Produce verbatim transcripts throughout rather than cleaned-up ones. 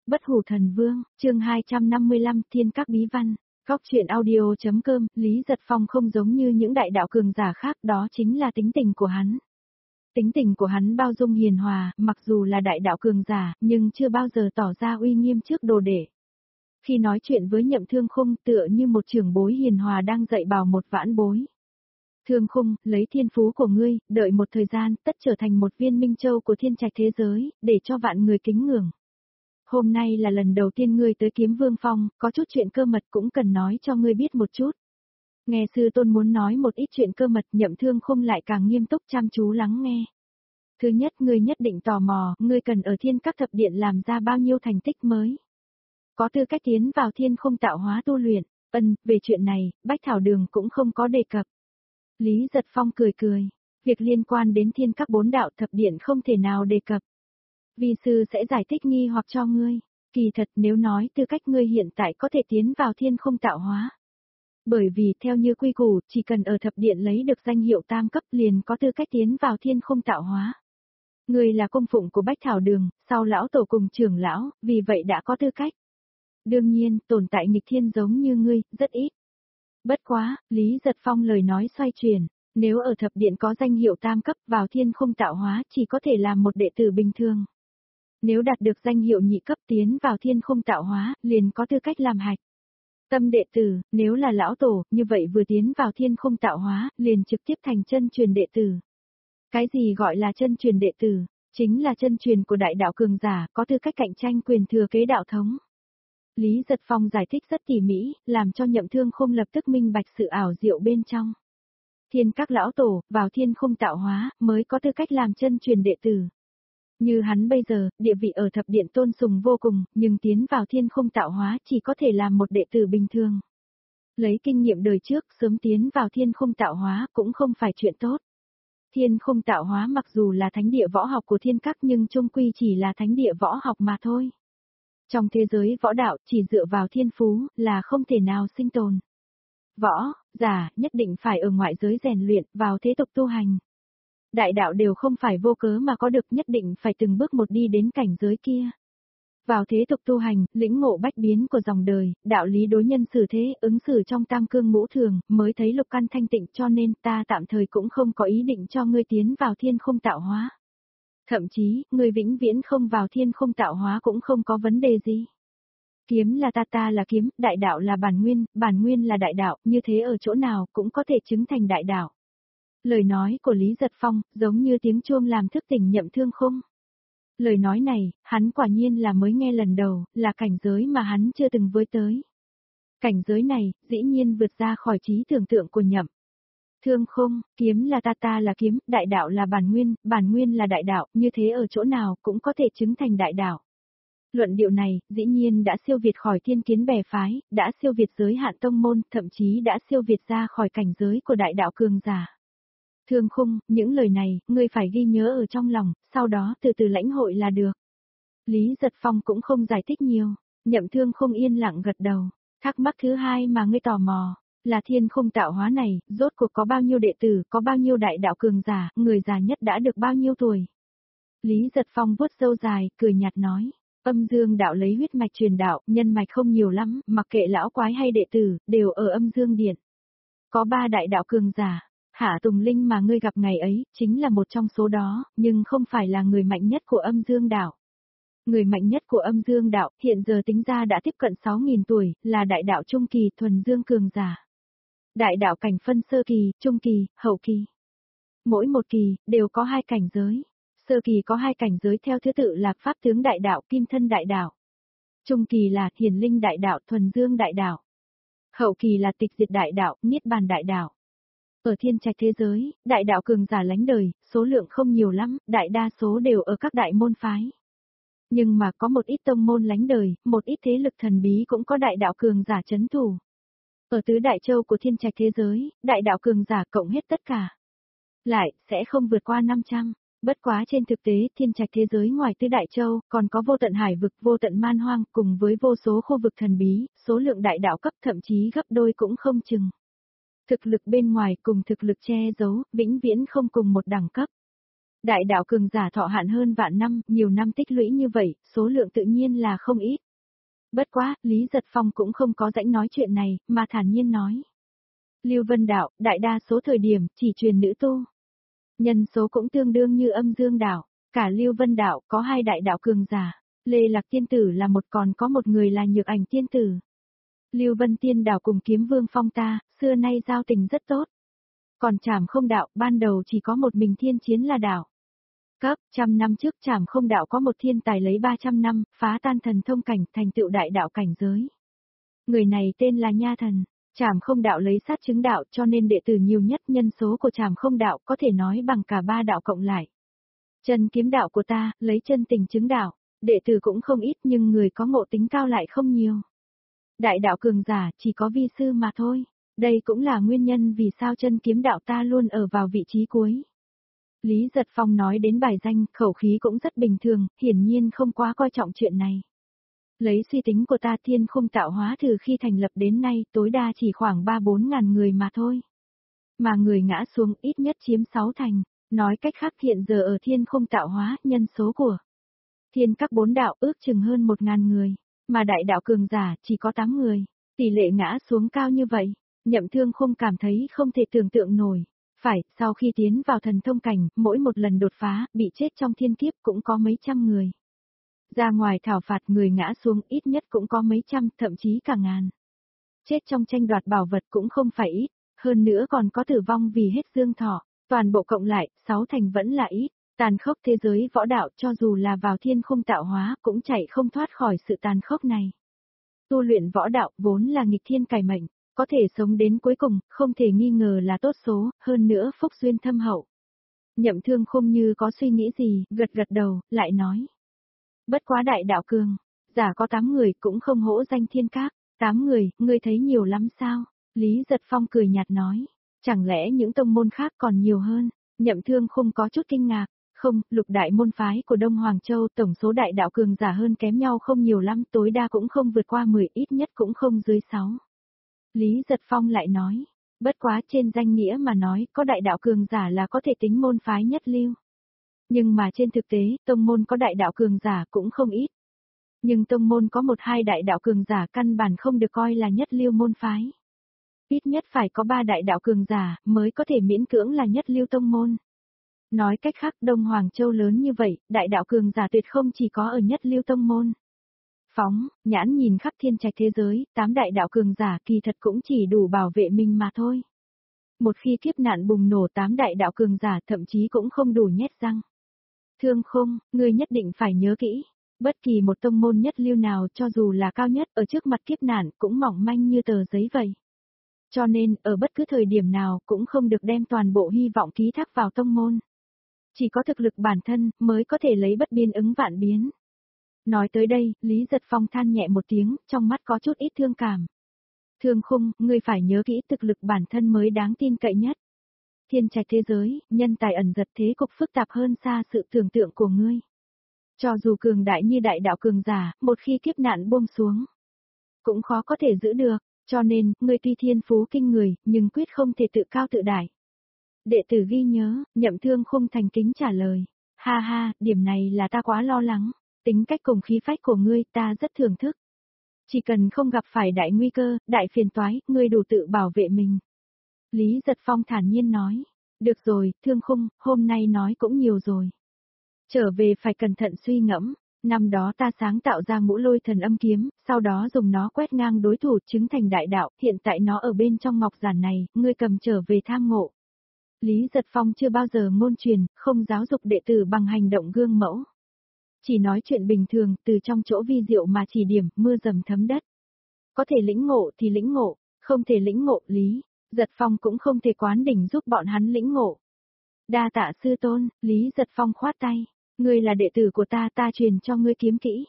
Bất hủ thần vương, chương hai trăm năm mươi lăm Thiên các bí văn. Góc truyện audio.com, Lý Giật Phong không giống như những đại đạo cường giả khác, đó chính là tính tình của hắn. Tính tình của hắn bao dung hiền hòa, mặc dù là đại đạo cường giả, nhưng chưa bao giờ tỏ ra uy nghiêm trước đồ đệ. Khi nói chuyện với Nhậm Thương Khung tựa như một trưởng bối hiền hòa đang dạy bảo một vãn bối. Thương Khung, lấy thiên phú của ngươi, đợi một thời gian, tất trở thành một viên minh châu của thiên trạch thế giới, để cho vạn người kính ngưỡng. Hôm nay là lần đầu tiên ngươi tới Kiếm Vương Phong, có chút chuyện cơ mật cũng cần nói cho ngươi biết một chút. Nghe sư tôn muốn nói một ít chuyện cơ mật, Nhậm Thương Khung lại càng nghiêm túc chăm chú lắng nghe. Thứ nhất, ngươi nhất định tò mò, ngươi cần ở Thiên Các Thập Điện làm ra bao nhiêu thành tích mới. Có tư cách tiến vào Thiên Không tạo hóa tu luyện. Ân, về chuyện này, Bách Thảo Đường cũng không có đề cập. Lý Giật Phong cười cười, việc liên quan đến Thiên Các bốn đạo thập điện không thể nào đề cập. Vi sư sẽ giải thích nghi hoặc cho ngươi. Kỳ thật nếu nói tư cách ngươi hiện tại có thể tiến vào Thiên Không tạo hóa. Bởi vì theo như quy củ, chỉ cần ở thập điện lấy được danh hiệu tam cấp liền có tư cách tiến vào Thiên Không tạo hóa. Ngươi là công phụng của Bách Thảo Đường, sau lão tổ cùng trưởng lão, vì vậy đã có tư cách. Đương nhiên, tồn tại nghịch thiên giống như ngươi, rất ít. Bất quá, Lý Giật Phong lời nói xoay chuyển, nếu ở thập điện có danh hiệu tam cấp vào Thiên Không tạo hóa chỉ có thể làm một đệ tử bình thường. Nếu đạt được danh hiệu nhị cấp tiến vào Thiên Không tạo hóa, liền có tư cách làm hạch. Tâm đệ tử, nếu là lão tổ, như vậy vừa tiến vào Thiên Không tạo hóa, liền trực tiếp thành chân truyền đệ tử. Cái gì gọi là chân truyền đệ tử? Chính là chân truyền của đại đạo cường giả, có tư cách cạnh tranh quyền thừa kế đạo thống. Lý Giật Phong giải thích rất tỉ mỉ, làm cho Nhậm Thương Khung lập tức minh bạch sự ảo diệu bên trong. Thiên các lão tổ, vào Thiên Không tạo hóa, mới có tư cách làm chân truyền đệ tử. Như hắn bây giờ, địa vị ở thập điện tôn sùng vô cùng, nhưng tiến vào Thiên Không tạo hóa chỉ có thể làm một đệ tử bình thường. Lấy kinh nghiệm đời trước, sớm tiến vào Thiên Không tạo hóa cũng không phải chuyện tốt. Thiên Không tạo hóa mặc dù là thánh địa võ học của thiên các nhưng chung quy chỉ là thánh địa võ học mà thôi. Trong thế giới võ đạo, chỉ dựa vào thiên phú, là không thể nào sinh tồn. Võ, giả, nhất định phải ở ngoại giới rèn luyện, vào thế tục tu hành. Đại đạo đều không phải vô cớ mà có được, nhất định phải từng bước một đi đến cảnh giới kia. Vào thế tục tu hành, lĩnh ngộ bách biến của dòng đời, đạo lý đối nhân xử thế, ứng xử trong tam cương ngũ thường, mới thấy lục căn thanh tịnh, cho nên ta tạm thời cũng không có ý định cho ngươi tiến vào Thiên Không tạo hóa. Thậm chí, ngươi vĩnh viễn không vào Thiên Không tạo hóa cũng không có vấn đề gì. Kiếm là ta, ta là kiếm, đại đạo là bản nguyên, bản nguyên là đại đạo, như thế ở chỗ nào cũng có thể chứng thành đại đạo. Lời nói của Lý Giật Phong, giống như tiếng chuông làm thức tỉnh Nhậm Thương Khung. Lời nói này, hắn quả nhiên là mới nghe lần đầu, là cảnh giới mà hắn chưa từng với tới. Cảnh giới này, dĩ nhiên vượt ra khỏi trí tưởng tượng của Nhậm Thương Khung, kiếm là ta, ta là kiếm, đại đạo là bản nguyên, bản nguyên là đại đạo, như thế ở chỗ nào cũng có thể chứng thành đại đạo. Luận điệu này, dĩ nhiên đã siêu việt khỏi thiên kiến bè phái, đã siêu việt giới hạn tông môn, thậm chí đã siêu việt ra khỏi cảnh giới của đại đạo cường giả. Thương Khung, những lời này, ngươi phải ghi nhớ ở trong lòng, sau đó từ từ lãnh hội là được. Lý Giật Phong cũng không giải thích nhiều, Nhậm Thương Khung yên lặng gật đầu. Thắc mắc thứ hai mà ngươi tò mò, là Thiên Không tạo hóa này, rốt cuộc có bao nhiêu đệ tử, có bao nhiêu đại đạo cường giả, người già nhất đã được bao nhiêu tuổi. Lý Giật Phong vuốt râu dài, cười nhạt nói, Âm Dương đạo lấy huyết mạch truyền đạo, nhân mạch không nhiều lắm, mặc kệ lão quái hay đệ tử, đều ở Âm Dương Điện. Có ba đại đạo cường giả. Hạ Tùng Linh mà ngươi gặp ngày ấy, chính là một trong số đó, nhưng không phải là người mạnh nhất của Âm Dương đạo. Người mạnh nhất của Âm Dương đạo, hiện giờ tính ra đã tiếp cận sáu nghìn tuổi, là đại đạo trung kỳ thuần dương cường giả. Đại đạo cảnh phân sơ kỳ, trung kỳ, hậu kỳ. Mỗi một kỳ, đều có hai cảnh giới. Sơ kỳ có hai cảnh giới theo thứ tự là Pháp tướng đại đạo, Kim thân đại đạo. Trung kỳ là Hiển linh đại đạo, thuần dương đại đạo. Hậu kỳ là Tịch diệt đại đạo, Niết bàn đại đạo. Ở thiên trạch thế giới, đại đạo cường giả lánh đời, số lượng không nhiều lắm, đại đa số đều ở các đại môn phái. Nhưng mà có một ít tông môn lánh đời, một ít thế lực thần bí cũng có đại đạo cường giả chấn thủ. Ở tứ đại châu của thiên trạch thế giới, đại đạo cường giả cộng hết tất cả. Lại, sẽ không vượt qua năm trăm. Bất quá trên thực tế, thiên trạch thế giới ngoài tứ đại châu, còn có vô tận hải vực, vô tận man hoang, cùng với vô số khu vực thần bí, số lượng đại đạo cấp thậm chí gấp đôi cũng không chừng. Thực lực bên ngoài cùng thực lực che giấu, vĩnh viễn không cùng một đẳng cấp. Đại đạo cường giả thọ hạn hơn vạn năm, nhiều năm tích lũy như vậy, số lượng tự nhiên là không ít. Bất quá, Lý Giật Phong cũng không có rãnh nói chuyện này, mà thản nhiên nói. Lưu Vân đạo, đại đa số thời điểm, chỉ truyền nữ tu. Nhân số cũng tương đương như âm dương đạo, cả Lưu Vân đạo có hai đại đạo cường giả, Lê Lạc tiên tử là một, còn có một người là Nhược Ảnh tiên tử. Lưu Vân tiên đạo cùng Kiếm Vương Phong ta, xưa nay giao tình rất tốt. Còn Trảm Không đạo, ban đầu chỉ có một mình Thiên Chiến là đạo. Cấp, trăm năm trước Trảm Không đạo có một thiên tài lấy ba trăm năm, phá tan thần thông cảnh, thành tựu đại đạo cảnh giới. Người này tên là Nha Thần. Trảm Không đạo lấy sát chứng đạo, cho nên đệ tử nhiều nhất, nhân số của Trảm Không đạo có thể nói bằng cả ba đạo cộng lại. Chân kiếm đạo của ta, lấy chân tình chứng đạo, đệ tử cũng không ít nhưng người có ngộ tính cao lại không nhiều. Đại đạo cường giả chỉ có vi sư mà thôi, đây cũng là nguyên nhân vì sao chân kiếm đạo ta luôn ở vào vị trí cuối. Lý Giật Phong nói đến bài danh, khẩu khí cũng rất bình thường, hiển nhiên không quá coi trọng chuyện này. Lấy suy tính của ta, Thiên Khung tạo hóa từ khi thành lập đến nay tối đa chỉ khoảng ba bốn ngàn người mà thôi. Mà người ngã xuống ít nhất chiếm sáu thành, nói cách khác hiện giờ ở Thiên Khung tạo hóa, nhân số của Thiên các bốn đạo ước chừng hơn một ngàn người, mà đại đạo cường giả chỉ có tám người, tỷ lệ ngã xuống cao như vậy, Nhậm Thương Khung cảm thấy không thể tưởng tượng nổi. Phải, sau khi tiến vào thần thông cảnh, mỗi một lần đột phá, bị chết trong thiên kiếp cũng có mấy trăm người. Ra ngoài thảo phạt người ngã xuống ít nhất cũng có mấy trăm, thậm chí cả ngàn. Chết trong tranh đoạt bảo vật cũng không phải ít, hơn nữa còn có tử vong vì hết dương thọ, toàn bộ cộng lại, sáu thành vẫn là ít. Tàn khốc thế giới võ đạo cho dù là vào Thiên Khung tạo hóa cũng chạy không thoát khỏi sự tàn khốc này. Tu luyện võ đạo vốn là nghịch thiên cải mệnh, có thể sống đến cuối cùng, không thể nghi ngờ là tốt số, hơn nữa phúc duyên thâm hậu. Nhậm Thương Khung như có suy nghĩ gì, gật gật đầu, lại nói. Bất quá đại đạo cường, giả có tám người cũng không hỗ danh thiên các, tám người, ngươi thấy nhiều lắm sao? Lý Giật Phong cười nhạt nói, chẳng lẽ những tông môn khác còn nhiều hơn? Nhậm Thương Khung có chút kinh ngạc, không, lục đại môn phái của Đông Hoàng Châu tổng số đại đạo cường giả hơn kém nhau không nhiều lắm, tối đa cũng không vượt qua mười, ít nhất cũng không dưới sáu. Lý Giật Phong lại nói, bất quá trên danh nghĩa mà nói có đại đạo cường giả là có thể tính môn phái nhất lưu. Nhưng mà trên thực tế, tông môn có đại đạo cường giả cũng không ít. Nhưng tông môn có một hai đại đạo cường giả căn bản không được coi là nhất lưu môn phái. Ít nhất phải có ba đại đạo cường giả mới có thể miễn cưỡng là nhất lưu tông môn. Nói cách khác, Đông Hoàng Châu lớn như vậy, đại đạo cường giả tuyệt không chỉ có ở nhất lưu tông môn. Phóng, nhãn nhìn khắp thiên trạch thế giới, tám đại đạo cường giả kỳ thật cũng chỉ đủ bảo vệ mình mà thôi. Một khi kiếp nạn bùng nổ, tám đại đạo cường giả thậm chí cũng không đủ nhét răng. Thương Khung, ngươi nhất định phải nhớ kỹ, bất kỳ một tông môn nhất lưu nào cho dù là cao nhất ở trước mặt kiếp nạn cũng mỏng manh như tờ giấy vậy. Cho nên, ở bất cứ thời điểm nào cũng không được đem toàn bộ hy vọng ký thác vào tông môn. Chỉ có thực lực bản thân mới có thể lấy bất biên ứng vạn biến. Nói tới đây, Lý Giật Phong than nhẹ một tiếng, trong mắt có chút ít thương cảm. Thương Khung, ngươi phải nhớ kỹ thực lực bản thân mới đáng tin cậy nhất. Thiên trạch thế giới, nhân tài ẩn giật thế cục phức tạp hơn xa sự tưởng tượng của ngươi. Cho dù cường đại như đại đạo cường giả, một khi kiếp nạn buông xuống, cũng khó có thể giữ được, cho nên, ngươi tuy thiên phú kinh người, nhưng quyết không thể tự cao tự đại. Đệ tử ghi nhớ, Nhậm Thương Khung thành kính trả lời. Ha ha, điểm này là ta quá lo lắng. Tính cách cùng khí phách của ngươi ta rất thưởng thức. Chỉ cần không gặp phải đại nguy cơ, đại phiền toái, ngươi đủ tự bảo vệ mình. Lý Giật Phong thản nhiên nói. Được rồi, Thương Khung, hôm nay nói cũng nhiều rồi. Trở về phải cẩn thận suy ngẫm. Năm đó ta sáng tạo ra ngũ lôi thần âm kiếm, sau đó dùng nó quét ngang đối thủ chứng thành đại đạo, hiện tại nó ở bên trong ngọc giản này, ngươi cầm trở về tham ngộ. Lý Giật Phong chưa bao giờ ngôn truyền, không giáo dục đệ tử bằng hành động gương mẫu. Chỉ nói chuyện bình thường, từ trong chỗ vi diệu mà chỉ điểm, mưa dầm thấm đất. Có thể lĩnh ngộ thì lĩnh ngộ, không thể lĩnh ngộ, Lý Giật Phong cũng không thể quán đỉnh giúp bọn hắn lĩnh ngộ. Đa tạ sư tôn, Lý Giật Phong khoát tay, ngươi là đệ tử của ta, ta truyền cho ngươi kiếm kỹ.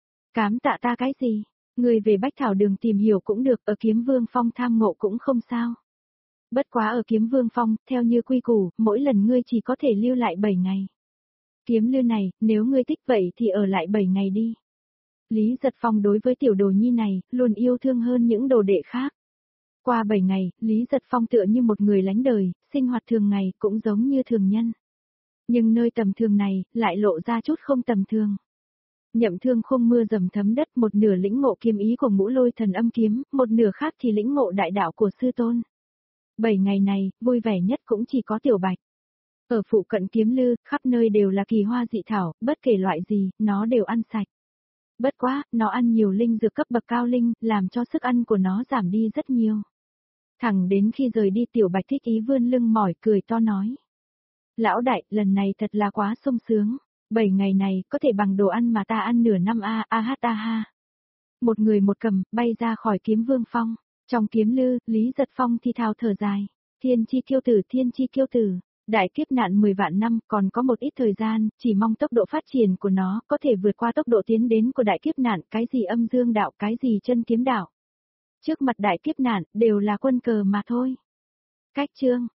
Cám tạ ta cái gì? Ngươi về Bách Thảo Đường tìm hiểu cũng được, ở Kiếm Vương Phong tham ngộ cũng không sao. Bất quá ở Kiếm Vương Phong, theo như quy củ, mỗi lần ngươi chỉ có thể lưu lại bảy ngày. Kiếm lưu này, nếu ngươi thích vậy thì ở lại bảy ngày đi. Lý Giật Phong đối với tiểu đồ nhi này, luôn yêu thương hơn những đồ đệ khác. Qua bảy ngày, Lý Giật Phong tựa như một người lánh đời, sinh hoạt thường ngày cũng giống như thường nhân. Nhưng nơi tầm thường này, lại lộ ra chút không tầm thường. Nhậm Thương Khung mưa dầm thấm đất, một nửa lĩnh ngộ kiếm ý của Ngũ Lôi Thần Âm kiếm, một nửa khác thì lĩnh ngộ đại đạo của sư tôn. Bảy ngày này, vui vẻ nhất cũng chỉ có Tiểu Bạch. Ở phụ cận Kiếm Lư, khắp nơi đều là kỳ hoa dị thảo, bất kể loại gì, nó đều ăn sạch. Bất quá, nó ăn nhiều linh dược cấp bậc cao linh, làm cho sức ăn của nó giảm đi rất nhiều. Thẳng đến khi rời đi Tiểu Bạch thích ý vươn lưng mỏi cười to nói. Lão đại, lần này thật là quá sung sướng. Bảy ngày này, có thể bằng đồ ăn mà ta ăn nửa năm a a hát a ha. Một người một cầm, bay ra khỏi Kiếm Vương Phong. Trong Kiếm Lư, Lý Giật Phong thì thào thở dài. Thiên chi kiêu tử, thiên chi kiêu tử. Đại kiếp nạn mười vạn năm, còn có một ít thời gian, chỉ mong tốc độ phát triển của nó có thể vượt qua tốc độ tiến đến của đại kiếp nạn, cái gì âm dương đạo, cái gì chân kiếm đạo. Trước mặt đại kiếp nạn, đều là quân cờ mà thôi. Cách chương